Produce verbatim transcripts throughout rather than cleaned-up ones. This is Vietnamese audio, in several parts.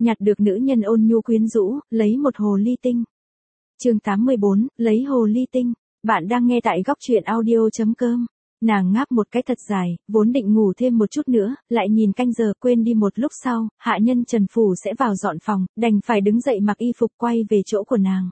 nhặt được nữ nhân ôn nhu quyến rũ, lấy một hồ ly tinh. Chương tám mươi bốn, lấy hồ ly tinh. Bạn đang nghe tại góc truyện audio chấm com. Nàng ngáp một cái thật dài, vốn định ngủ thêm một chút nữa, lại nhìn canh giờ quên đi một lúc sau, hạ nhân Trần Phủ sẽ vào dọn phòng, đành phải đứng dậy mặc y phục quay về chỗ của nàng.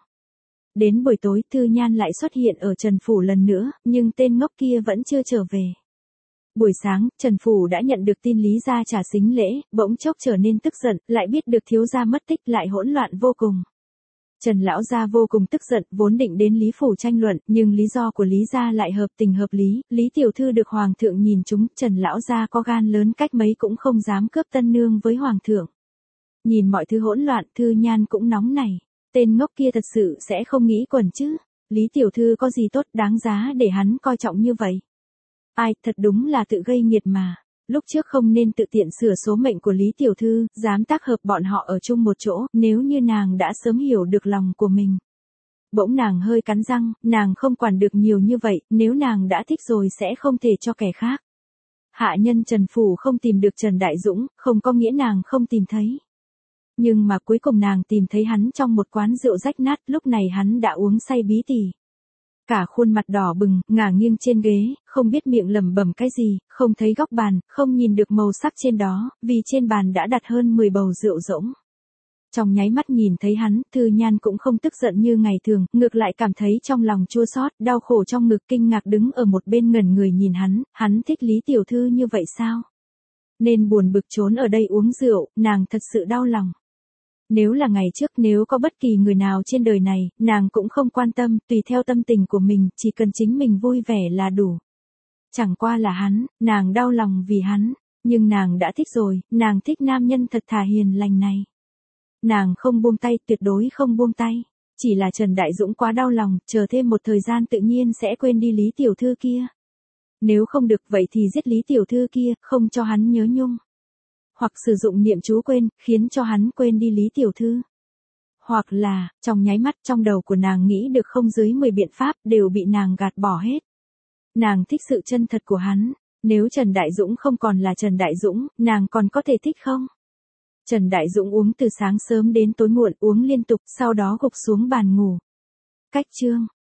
Đến buổi tối, Thư Nhan lại xuất hiện ở Trần Phủ lần nữa, nhưng tên ngốc kia vẫn chưa trở về. Buổi sáng, Trần Phủ đã nhận được tin Lý gia trả sính lễ, bỗng chốc trở nên tức giận, lại biết được thiếu gia mất tích lại hỗn loạn vô cùng. Trần lão gia vô cùng tức giận, vốn định đến Lý phủ tranh luận, nhưng lý do của Lý gia lại hợp tình hợp lý, Lý tiểu thư được hoàng thượng nhìn trúng, Trần lão gia có gan lớn cách mấy cũng không dám cướp tân nương với hoàng thượng. Nhìn mọi thứ hỗn loạn, Thư Nhan cũng nóng nảy, tên ngốc kia thật sự sẽ không nghĩ quẩn chứ? Lý tiểu thư có gì tốt đáng giá để hắn coi trọng như vậy? Ai, thật đúng là tự gây nghiệt mà. Lúc trước không nên tự tiện sửa số mệnh của Lý tiểu thư, dám tác hợp bọn họ ở chung một chỗ, nếu như nàng đã sớm hiểu được lòng của mình. Bỗng nàng hơi cắn răng, nàng không quản được nhiều như vậy, nếu nàng đã thích rồi sẽ không thể cho kẻ khác. Hạ nhân Trần Phủ không tìm được Trần Đại Dũng, không có nghĩa nàng không tìm thấy. Nhưng mà cuối cùng nàng tìm thấy hắn trong một quán rượu rách nát, lúc này hắn đã uống say bí tỉ. Cả khuôn mặt đỏ bừng, ngả nghiêng trên ghế, không biết miệng lẩm bẩm cái gì, không thấy góc bàn, không nhìn được màu sắc trên đó, vì trên bàn đã đặt hơn mười bầu rượu rỗng. Trong nháy mắt nhìn thấy hắn, Thư Nhan cũng không tức giận như ngày thường, ngược lại cảm thấy trong lòng chua xót, đau khổ trong ngực, kinh ngạc đứng ở một bên ngẩn người nhìn hắn, hắn thích Lý tiểu thư như vậy sao? Nên buồn bực trốn ở đây uống rượu, nàng thật sự đau lòng. Nếu là ngày trước, nếu có bất kỳ người nào trên đời này, nàng cũng không quan tâm, tùy theo tâm tình của mình, chỉ cần chính mình vui vẻ là đủ. Chẳng qua là hắn, nàng đau lòng vì hắn, nhưng nàng đã thích rồi, nàng thích nam nhân thật thà hiền lành này. Nàng không buông tay, tuyệt đối không buông tay. Chỉ là Trần Đại Dũng quá đau lòng, chờ thêm một thời gian tự nhiên sẽ quên đi Lý tiểu thư kia. Nếu không được vậy thì giết Lý tiểu thư kia, không cho hắn nhớ nhung. Hoặc sử dụng niệm chú quên, khiến cho hắn quên đi Lý tiểu thư. Hoặc là, trong nháy mắt trong đầu của nàng nghĩ được không dưới mười biện pháp, đều bị nàng gạt bỏ hết. Nàng thích sự chân thật của hắn, nếu Trần Đại Dũng không còn là Trần Đại Dũng, nàng còn có thể thích không? Trần Đại Dũng uống từ sáng sớm đến tối muộn, uống liên tục, sau đó gục xuống bàn ngủ. Cách chương